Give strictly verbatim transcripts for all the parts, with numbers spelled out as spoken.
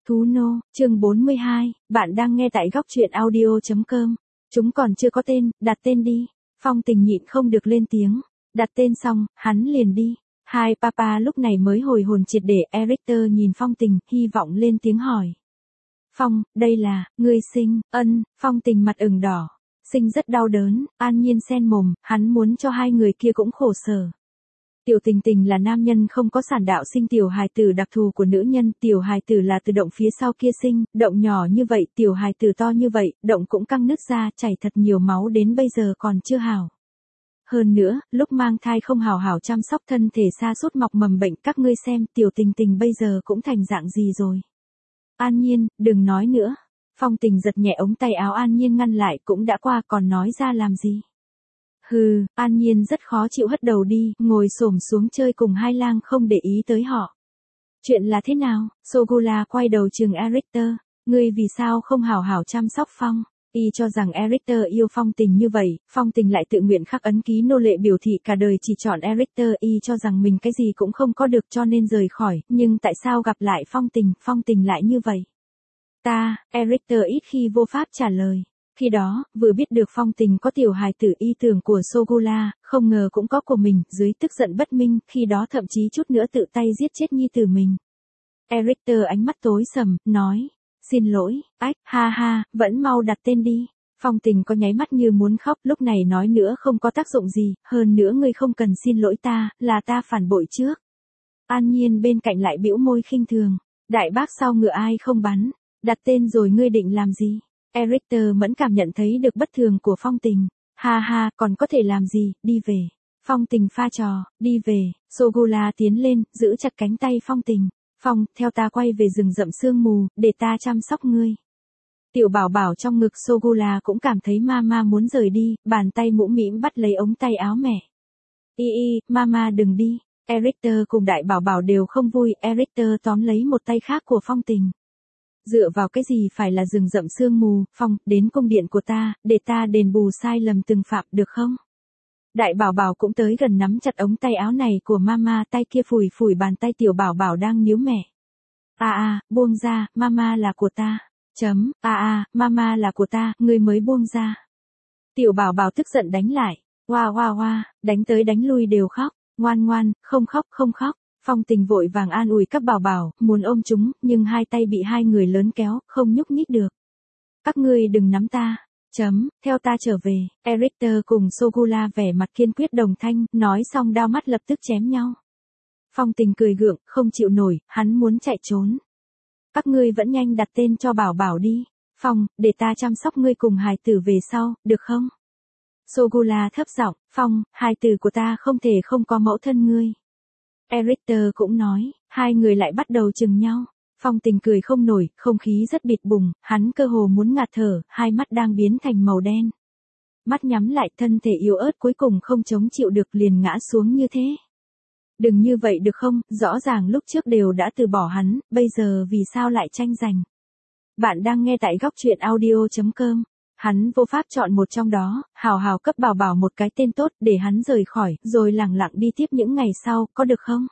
Thú nô, chương bốn mươi hai, bạn đang nghe tại góc truyện audio chấm com. Chúng còn chưa có tên, đặt tên đi. Phong Tình nhịn không được lên tiếng. Đặt tên xong, hắn liền đi. Hai papa lúc này mới hồi hồn triệt để. Eric nhìn Phong Tình, hy vọng lên tiếng hỏi. Phong, đây là, ngươi sinh, ân, Phong Tình mặt ửng đỏ. Sinh rất đau đớn, An Nhiên sen mồm, hắn muốn cho hai người kia cũng khổ sở. Tiểu Tình Tình là nam nhân không có sản đạo sinh tiểu hài tử đặc thù của nữ nhân, tiểu hài tử là từ động phía sau kia sinh, động nhỏ như vậy, tiểu hài tử to như vậy, động cũng căng nứt ra, chảy thật nhiều máu đến bây giờ còn chưa hảo. Hơn nữa, lúc mang thai không hảo hảo chăm sóc thân thể sa sút mọc mầm bệnh, các ngươi xem, Tiểu Tình Tình bây giờ cũng thành dạng gì rồi. An Nhiên, đừng nói nữa. Phong Tình giật nhẹ ống tay áo An Nhiên ngăn lại, cũng đã qua còn nói ra làm gì. Hừ, An Nhiên rất khó chịu hất đầu đi, ngồi xổm xuống chơi cùng hai lang không để ý tới họ. Chuyện là thế nào? Sogula quay đầu trừng Eric, ngươi vì sao không hảo hảo chăm sóc Phong? Y cho rằng Eric yêu Phong Tình như vậy, Phong Tình lại tự nguyện khắc ấn ký nô lệ biểu thị cả đời chỉ chọn Eric, y cho rằng mình cái gì cũng không có được cho nên rời khỏi, nhưng tại sao gặp lại Phong Tình, Phong Tình lại như vậy? Ta, Eric ít khi vô pháp trả lời. Khi đó, vừa biết được Phong Tình có tiểu hài tử y tưởng của Sogula, không ngờ cũng có của mình, dưới tức giận bất minh, khi đó thậm chí chút nữa tự tay giết chết nhi tử mình. Eric ánh mắt tối sầm, nói, xin lỗi, ách, ha ha, vẫn mau đặt tên đi. Phong Tình có nháy mắt như muốn khóc, lúc này nói nữa không có tác dụng gì, hơn nữa ngươi không cần xin lỗi ta, là ta phản bội trước. An Nhiên bên cạnh lại bĩu môi khinh thường, đại bác sau ngựa ai không bắn, đặt tên rồi ngươi định làm gì? Eric mẫn cảm nhận thấy được bất thường của Phong Tình. Ha ha, còn có thể làm gì, đi về. Phong Tình pha trò, đi về. Sogula tiến lên, giữ chặt cánh tay Phong Tình. Phong, theo ta quay về rừng rậm sương mù, để ta chăm sóc ngươi. Tiểu bảo bảo trong ngực Sogula cũng cảm thấy mama muốn rời đi, bàn tay mũm mĩm bắt lấy ống tay áo mẹ. Y y, mama đừng đi. Eric cùng đại bảo bảo đều không vui, Eric tóm lấy một tay khác của Phong Tình. Dựa vào cái gì phải là rừng rậm sương mù, Phong, đến cung điện của ta, để ta đền bù sai lầm từng phạm, được không? Đại bảo bảo cũng tới gần nắm chặt ống tay áo này của mama, tay kia phủi phủi bàn tay tiểu bảo bảo đang níu mẹ. À à, buông ra, mama là của ta. Chấm, à à, mama là của ta, ngươi mới buông ra. Tiểu bảo bảo tức giận đánh lại. Hoa hoa hoa, đánh tới đánh lui đều khóc. Ngoan ngoan, không khóc không khóc. Phong Tình vội vàng an ủi các bảo bảo, muốn ôm chúng, nhưng hai tay bị hai người lớn kéo, không nhúc nhích được. Các ngươi đừng nắm ta. Chấm, theo ta trở về. Eric cùng Sogula vẻ mặt kiên quyết đồng thanh, nói xong đao mắt lập tức chém nhau. Phong Tình cười gượng, không chịu nổi, hắn muốn chạy trốn. Các ngươi vẫn nhanh đặt tên cho bảo bảo đi. Phong, để ta chăm sóc ngươi cùng hài tử về sau, được không? Sogula thấp giọng, Phong, hài tử của ta không thể không có mẫu thân ngươi. Eric cũng nói, hai người lại bắt đầu chừng nhau. Phong Tình cười không nổi, không khí rất bịt bùng, hắn cơ hồ muốn ngạt thở, hai mắt đang biến thành màu đen. Mắt nhắm lại, thân thể yếu ớt cuối cùng không chống chịu được liền ngã xuống như thế. Đừng như vậy được không, rõ ràng lúc trước đều đã từ bỏ hắn, bây giờ vì sao lại tranh giành. Bạn đang nghe tại góc truyện audio chấm com. Hắn vô pháp chọn một trong đó, hào hào cấp bảo bảo một cái tên tốt để hắn rời khỏi, rồi lẳng lặng đi tiếp những ngày sau, có được không?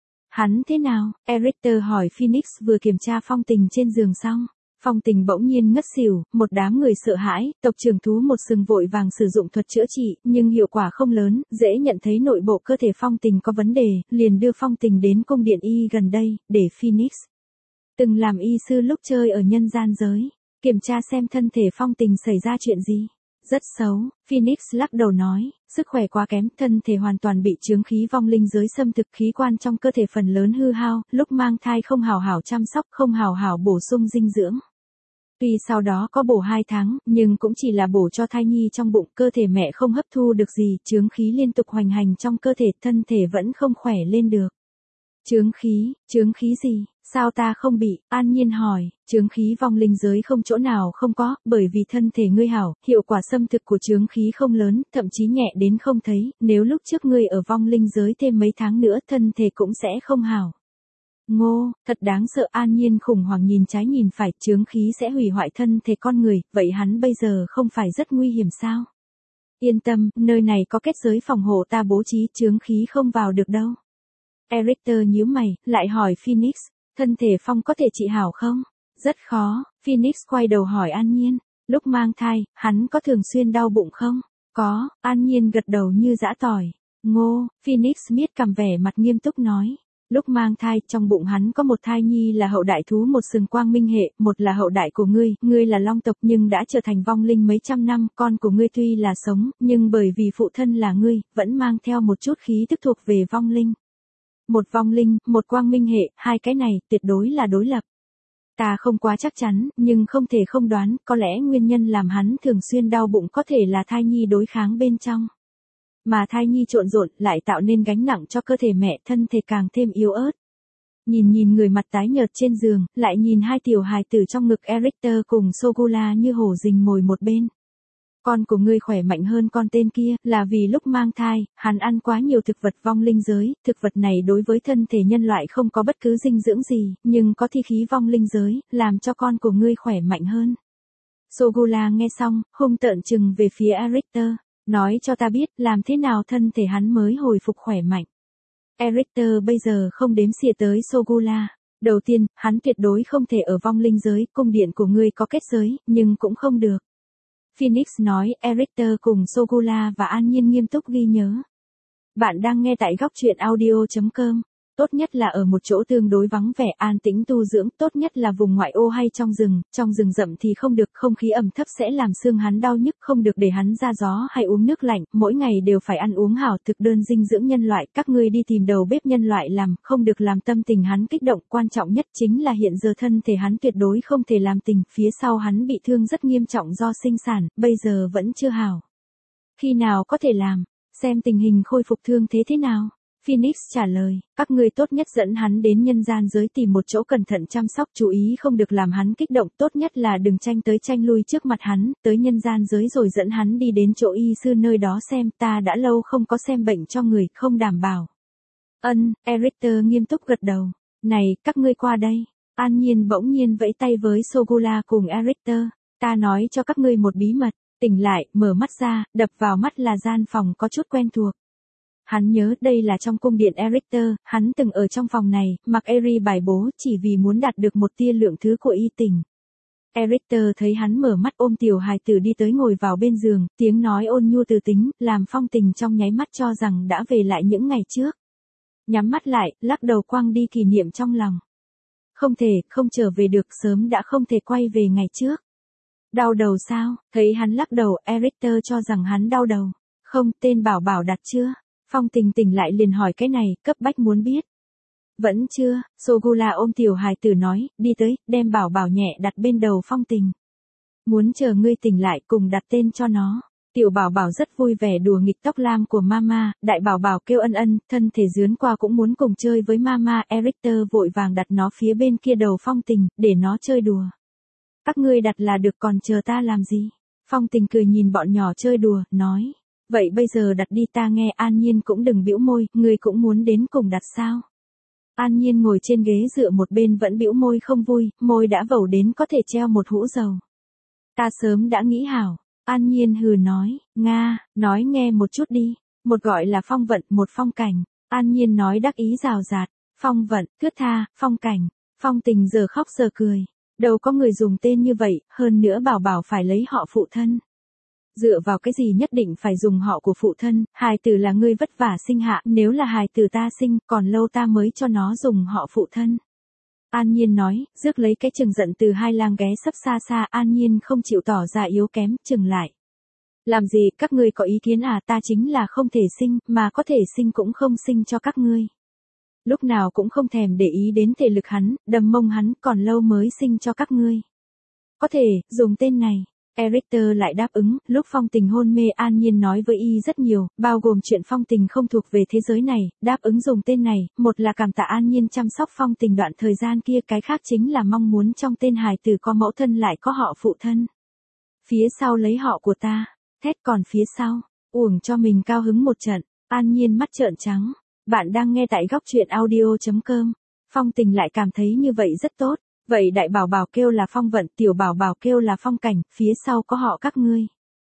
Hắn thế nào? Eric hỏi Phoenix vừa kiểm tra Phong Tình trên giường xong. Phong Tình bỗng nhiên ngất xỉu, một đám người sợ hãi, tộc trưởng thú một sừng vội vàng sử dụng thuật chữa trị, nhưng hiệu quả không lớn, dễ nhận thấy nội bộ cơ thể Phong Tình có vấn đề, liền đưa Phong Tình đến cung điện y gần đây, để Phoenix. Từng làm y sư lúc chơi ở nhân gian giới. Kiểm tra xem thân thể Phong Tình xảy ra chuyện gì. Rất xấu, Phoenix lắc đầu nói, sức khỏe quá kém, thân thể hoàn toàn bị chướng khí vong linh giới xâm thực, khí quan trong cơ thể phần lớn hư hao, lúc mang thai không hào hảo chăm sóc, không hào hảo bổ sung dinh dưỡng. Tuy sau đó có bổ hai tháng, nhưng cũng chỉ là bổ cho thai nhi trong bụng, cơ thể mẹ không hấp thu được gì, chướng khí liên tục hoành hành trong cơ thể, thân thể vẫn không khỏe lên được. Chướng khí, chướng khí gì? Sao ta không bị? An Nhiên hỏi, chướng khí vong linh giới không chỗ nào không có, bởi vì thân thể ngươi hảo, hiệu quả xâm thực của chướng khí không lớn, thậm chí nhẹ đến không thấy, nếu lúc trước ngươi ở vong linh giới thêm mấy tháng nữa thân thể cũng sẽ không hảo. Ngô, thật đáng sợ. An Nhiên khủng hoảng nhìn trái nhìn phải, chướng khí sẽ hủy hoại thân thể con người, vậy hắn bây giờ không phải rất nguy hiểm sao? Yên tâm, nơi này có kết giới phòng hộ ta bố trí, chướng khí không vào được đâu. Eric nhíu mày, lại hỏi Phoenix, thân thể Phong có thể trị hảo không? Rất khó, Phoenix quay đầu hỏi An Nhiên. Lúc mang thai, hắn có thường xuyên đau bụng không? Có, An Nhiên gật đầu như giã tỏi. Ngô, Phoenix miết cằm vẻ mặt nghiêm túc nói. Lúc mang thai, trong bụng hắn có một thai nhi là hậu đại thú một sừng quang minh hệ, một là hậu đại của ngươi, ngươi là long tộc nhưng đã trở thành vong linh mấy trăm năm, con của ngươi tuy là sống, nhưng bởi vì phụ thân là ngươi, vẫn mang theo một chút khí thức thuộc về vong linh. Một vong linh, một quang minh hệ, hai cái này, tuyệt đối là đối lập. Ta không quá chắc chắn, nhưng không thể không đoán, có lẽ nguyên nhân làm hắn thường xuyên đau bụng có thể là thai nhi đối kháng bên trong. Mà thai nhi trộn rộn lại tạo nên gánh nặng cho cơ thể mẹ, thân thể càng thêm yếu ớt. Nhìn nhìn người mặt tái nhợt trên giường, lại nhìn hai tiểu hài tử trong ngực Erichter cùng Sogula như hổ rình mồi một bên. Con của ngươi khỏe mạnh hơn con tên kia, là vì lúc mang thai, hắn ăn quá nhiều thực vật vong linh giới, thực vật này đối với thân thể nhân loại không có bất cứ dinh dưỡng gì, nhưng có thi khí vong linh giới, làm cho con của ngươi khỏe mạnh hơn. Sogula nghe xong, hung tợn chừng về phía Erichter. Nói cho ta biết, làm thế nào thân thể hắn mới hồi phục khỏe mạnh. Erichter bây giờ không đếm xỉa tới Sogula. Đầu tiên, hắn tuyệt đối không thể ở vong linh giới, cung điện của ngươi có kết giới, nhưng cũng không được. Phoenix nói, Erichter cùng Sogula và An Nhiên nghiêm túc ghi nhớ. Bạn đang nghe tại góc truyện audio chấm com. Tốt nhất là ở một chỗ tương đối vắng vẻ an tĩnh tu dưỡng, tốt nhất là vùng ngoại ô hay trong rừng, trong rừng rậm thì không được, không khí ẩm thấp sẽ làm xương hắn đau nhức, không được để hắn ra gió hay uống nước lạnh, mỗi ngày đều phải ăn uống hảo thực đơn dinh dưỡng nhân loại, các ngươi đi tìm đầu bếp nhân loại làm, không được làm tâm tình hắn kích động, quan trọng nhất chính là hiện giờ thân thể hắn tuyệt đối không thể làm tình, phía sau hắn bị thương rất nghiêm trọng do sinh sản, bây giờ vẫn chưa hảo. Khi nào có thể làm, xem tình hình khôi phục thương thế thế nào. Phoenix trả lời, các ngươi tốt nhất dẫn hắn đến nhân gian giới tìm một chỗ cẩn thận chăm sóc, chú ý không được làm hắn kích động, tốt nhất là đừng tranh tới tranh lui trước mặt hắn, tới nhân gian giới rồi dẫn hắn đi đến chỗ y sư nơi đó xem, ta đã lâu không có xem bệnh cho người, không đảm bảo. Ân, Erichter nghiêm túc gật đầu. Này, các ngươi qua đây. An Nhiên bỗng nhiên vẫy tay với Sogula cùng Erichter, ta nói cho các ngươi một bí mật, tỉnh lại, mở mắt ra, đập vào mắt là gian phòng có chút quen thuộc. Hắn nhớ đây là trong cung điện Erichter, hắn từng ở trong phòng này, mặc Eri bài bố chỉ vì muốn đạt được một tia lượng thứ của y tình. Erichter thấy hắn mở mắt ôm tiểu hài tử đi tới ngồi vào bên giường, tiếng nói ôn nhu từ tính, làm Phong Tình trong nháy mắt cho rằng đã về lại những ngày trước. Nhắm mắt lại, lắc đầu quăng đi kỷ niệm trong lòng. Không thể, không trở về được, sớm đã không thể quay về ngày trước. Đau đầu sao? Thấy hắn lắc đầu, Erichter cho rằng hắn đau đầu. Không, tên bảo bảo đặt chưa? Phong Tình tỉnh lại liền hỏi cái này, cấp bách muốn biết. Vẫn chưa, Sogula ôm tiểu hài tử nói, đi tới, đem bảo bảo nhẹ đặt bên đầu Phong Tình. Muốn chờ ngươi tỉnh lại cùng đặt tên cho nó. Tiểu bảo bảo rất vui vẻ đùa nghịch tóc lam của mama, đại bảo bảo kêu ân ân, thân thể dướn qua cũng muốn cùng chơi với mama, Erichter vội vàng đặt nó phía bên kia đầu Phong Tình, để nó chơi đùa. Các ngươi đặt là được còn chờ ta làm gì? Phong Tình cười nhìn bọn nhỏ chơi đùa, nói. Vậy bây giờ đặt đi, ta nghe. An Nhiên cũng đừng bĩu môi, ngươi cũng muốn đến cùng đặt sao? An Nhiên ngồi trên ghế dựa một bên vẫn bĩu môi không vui, môi đã vẩu đến có thể treo một hũ dầu. Ta sớm đã nghĩ hảo. An Nhiên hừ nói, Nga, nói nghe một chút đi. Một gọi là phong vận, một phong cảnh. An Nhiên nói đắc ý rào rạt. Phong vận, thướt tha, phong cảnh. Phong Tình giờ khóc giờ cười. Đâu có người dùng tên như vậy, hơn nữa bảo bảo phải lấy họ phụ thân. Dựa vào cái gì nhất định phải dùng họ của phụ thân, hài tử là ngươi vất vả sinh hạ, nếu là hài tử ta sinh, còn lâu ta mới cho nó dùng họ phụ thân. An Nhiên nói, rước lấy cái chừng giận từ hai lang ghé sắp xa xa, An Nhiên không chịu tỏ ra yếu kém, chừng lại. Làm gì, các ngươi có ý kiến à, ta chính là không thể sinh, mà có thể sinh cũng không sinh cho các ngươi. Lúc nào cũng không thèm để ý đến thể lực hắn, đầm mông hắn, còn lâu mới sinh cho các ngươi. Có thể, dùng tên này. Erichter lại đáp ứng, lúc Phong Tình hôn mê An Nhiên nói với y rất nhiều, bao gồm chuyện Phong Tình không thuộc về thế giới này, đáp ứng dùng tên này, một là cảm tạ An Nhiên chăm sóc Phong Tình đoạn thời gian kia, cái khác chính là mong muốn trong tên hài tử có mẫu thân lại có họ phụ thân. Phía sau lấy họ của ta, thét còn phía sau, uổng cho mình cao hứng một trận, An Nhiên mắt trợn trắng. Bạn đang nghe tại góc truyện audio chấm com. Phong Tình lại cảm thấy như vậy rất tốt. Vậy đại bảo bảo kêu là phong vận, tiểu bảo bảo kêu là phong cảnh, phía sau có họ các ngươi.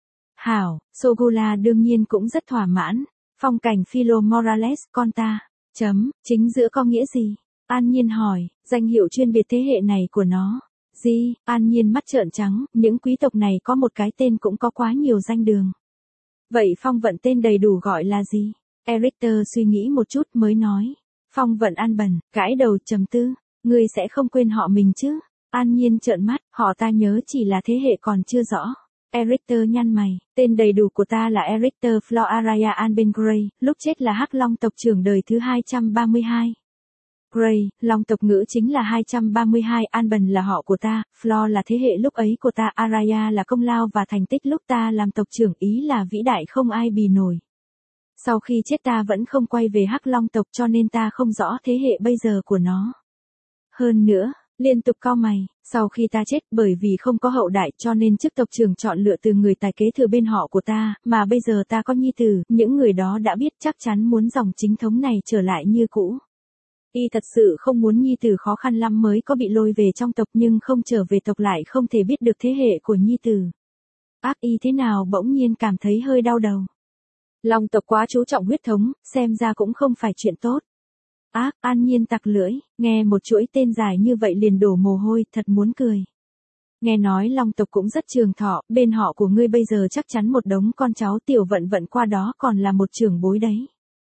Hảo, Sogula đương nhiên cũng rất thỏa mãn. Phong cảnh Philo Morales, con ta. Chấm, chính giữa có nghĩa gì? An Nhiên hỏi, danh hiệu chuyên biệt thế hệ này của nó. Gì, An Nhiên mắt trợn trắng, những quý tộc này có một cái tên cũng có quá nhiều danh đường. Vậy Phong Vận tên đầy đủ gọi là gì? Erichter suy nghĩ một chút mới nói. Phong Vận An Bần, gãi đầu trầm tư. Ngươi sẽ không quên họ mình chứ? An Nhiên trợn mắt, họ ta nhớ chỉ là thế hệ còn chưa rõ. Erichter nhăn mày, tên đầy đủ của ta là Erichter Flor Araya Anben Grey, lúc chết là Hắc Long tộc trưởng đời thứ hai trăm ba mươi hai. Grey, Long tộc ngữ chính là hai trăm ba mươi hai, Anben là họ của ta, Flor là thế hệ lúc ấy của ta, Araya là công lao và thành tích lúc ta làm tộc trưởng, ý là vĩ đại không ai bì nổi. Sau khi chết ta vẫn không quay về Hắc Long tộc cho nên ta không rõ thế hệ bây giờ của nó. Hơn nữa, liên tục cau mày, sau khi ta chết bởi vì không có hậu đại cho nên chức tộc trưởng chọn lựa từ người tài kế thừa bên họ của ta, mà bây giờ ta có nhi tử, những người đó đã biết chắc chắn muốn dòng chính thống này trở lại như cũ. Y thật sự không muốn nhi tử khó khăn lắm mới có bị lôi về trong tộc nhưng không trở về tộc lại không thể biết được thế hệ của nhi tử. Ác y thế nào bỗng nhiên cảm thấy hơi đau đầu. Long tộc quá chú trọng huyết thống, xem ra cũng không phải chuyện tốt. Ác, An Nhiên tặc lưỡi, nghe một chuỗi tên dài như vậy liền đổ mồ hôi, thật muốn cười. Nghe nói Long tộc cũng rất trường thọ, bên họ của ngươi bây giờ chắc chắn một đống con cháu Tiểu Vận Vận qua đó còn là một trưởng bối đấy.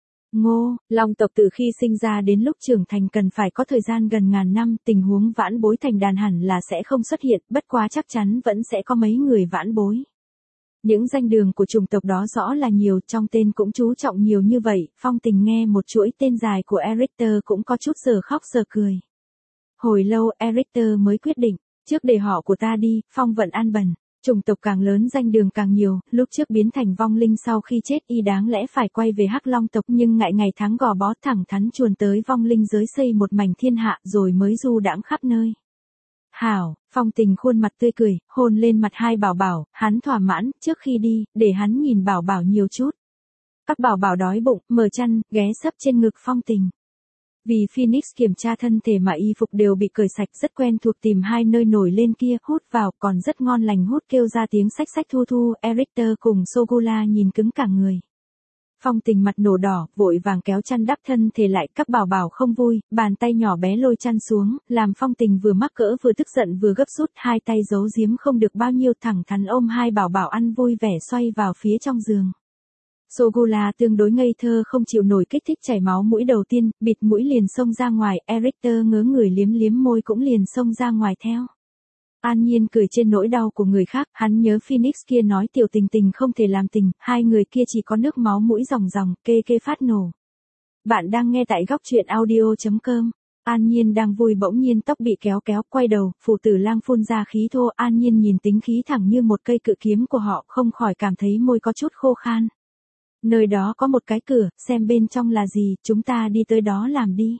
Ngô, Long tộc từ khi sinh ra đến lúc trưởng thành cần phải có thời gian gần ngàn năm, tình huống vãn bối thành đàn hẳn là sẽ không xuất hiện, bất quá chắc chắn vẫn sẽ có mấy người vãn bối. Những danh đường của chủng tộc đó rõ là nhiều, trong tên cũng chú trọng nhiều như vậy, Phong Tình nghe một chuỗi tên dài của Erichter cũng có chút giờ khóc giờ cười. Hồi lâu Erichter mới quyết định, trước để họ của ta đi, Phong Vận An Bần, chủng tộc càng lớn danh đường càng nhiều, lúc trước biến thành vong linh sau khi chết y đáng lẽ phải quay về Hắc Long tộc nhưng ngại ngày tháng gò bó thẳng thắn chuồn tới vong linh giới xây một mảnh thiên hạ rồi mới du đãng khắp nơi. Hảo, Phong Tình khuôn mặt tươi cười, hôn lên mặt hai bảo bảo, hắn thỏa mãn, trước khi đi, để hắn nhìn bảo bảo nhiều chút. Các bảo bảo đói bụng, mở chăn, ghé sấp trên ngực Phong Tình. Vì Phoenix kiểm tra thân thể mà y phục đều bị cởi sạch rất quen thuộc tìm hai nơi nổi lên kia, hút vào, còn rất ngon lành hút kêu ra tiếng xách xách thu thu, Erichter cùng Sogula nhìn cứng cả người. Phong Tình mặt nổ đỏ, vội vàng kéo chăn đắp thân thể lại, các bảo bảo không vui, bàn tay nhỏ bé lôi chăn xuống, làm Phong Tình vừa mắc cỡ vừa tức giận vừa gấp rút, hai tay giấu giếm không được bao nhiêu thẳng thắn ôm hai bảo bảo ăn vui vẻ xoay vào phía trong giường. Sogula tương đối ngây thơ không chịu nổi kích thích chảy máu mũi đầu tiên, bịt mũi liền xông ra ngoài, Erichter ngớ người liếm liếm môi cũng liền xông ra ngoài theo. An Nhiên cười trên nỗi đau của người khác, hắn nhớ Phoenix kia nói Tiểu Tình Tình không thể làm tình, hai người kia chỉ có nước máu mũi ròng ròng, kê kê phát nổ. Bạn đang nghe tại góc truyện audio chấm com. An Nhiên đang vui bỗng nhiên tóc bị kéo kéo, quay đầu, Phù Tử Lang phun ra khí thô, An Nhiên nhìn tính khí thẳng như một cây cự kiếm của họ, không khỏi cảm thấy môi có chút khô khan. Nơi đó có một cái cửa, xem bên trong là gì, chúng ta đi tới đó làm đi.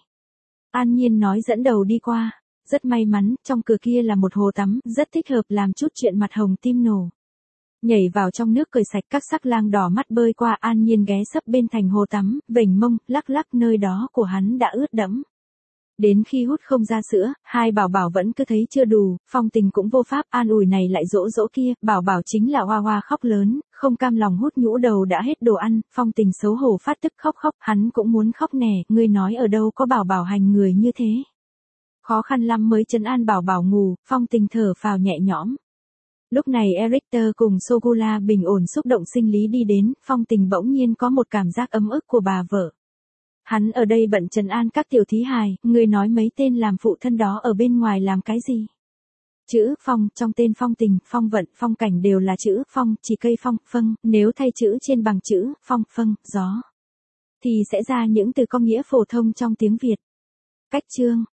An Nhiên nói dẫn đầu đi qua. Rất may mắn, trong cửa kia là một hồ tắm, rất thích hợp làm chút chuyện mặt hồng tim nổ. Nhảy vào trong nước cởi sạch, các sắc lang đỏ mắt bơi qua, An Nhiên ghé sấp bên thành hồ tắm, vểnh mông, lắc lắc, nơi đó của hắn đã ướt đẫm. Đến khi hút không ra sữa, hai bảo bảo vẫn cứ thấy chưa đủ, Phong Tình cũng vô pháp an ủi này lại dỗ dỗ kia, bảo bảo chính là hoa hoa khóc lớn, không cam lòng hút nhũ đầu đã hết đồ ăn, Phong Tình xấu hổ phát tức khóc khóc, hắn cũng muốn khóc nè, ngươi nói ở đâu có bảo bảo hành người như thế. Khó khăn lắm mới trấn an bảo bảo ngủ, Phong Tình thở phào nhẹ nhõm. Lúc này Erichter cùng Sogula bình ổn xúc động sinh lý đi đến, Phong Tình bỗng nhiên có một cảm giác ấm ức của bà vợ. Hắn ở đây bận trấn an các tiểu thí hài, người nói mấy tên làm phụ thân đó ở bên ngoài làm cái gì? Chữ Phong, trong tên Phong Tình, Phong Vận, Phong Cảnh đều là chữ Phong, chỉ cây Phong, Phâng, nếu thay chữ trên bằng chữ Phong, Phâng, Gió, thì sẽ ra những từ có nghĩa phổ thông trong tiếng Việt. Cách chương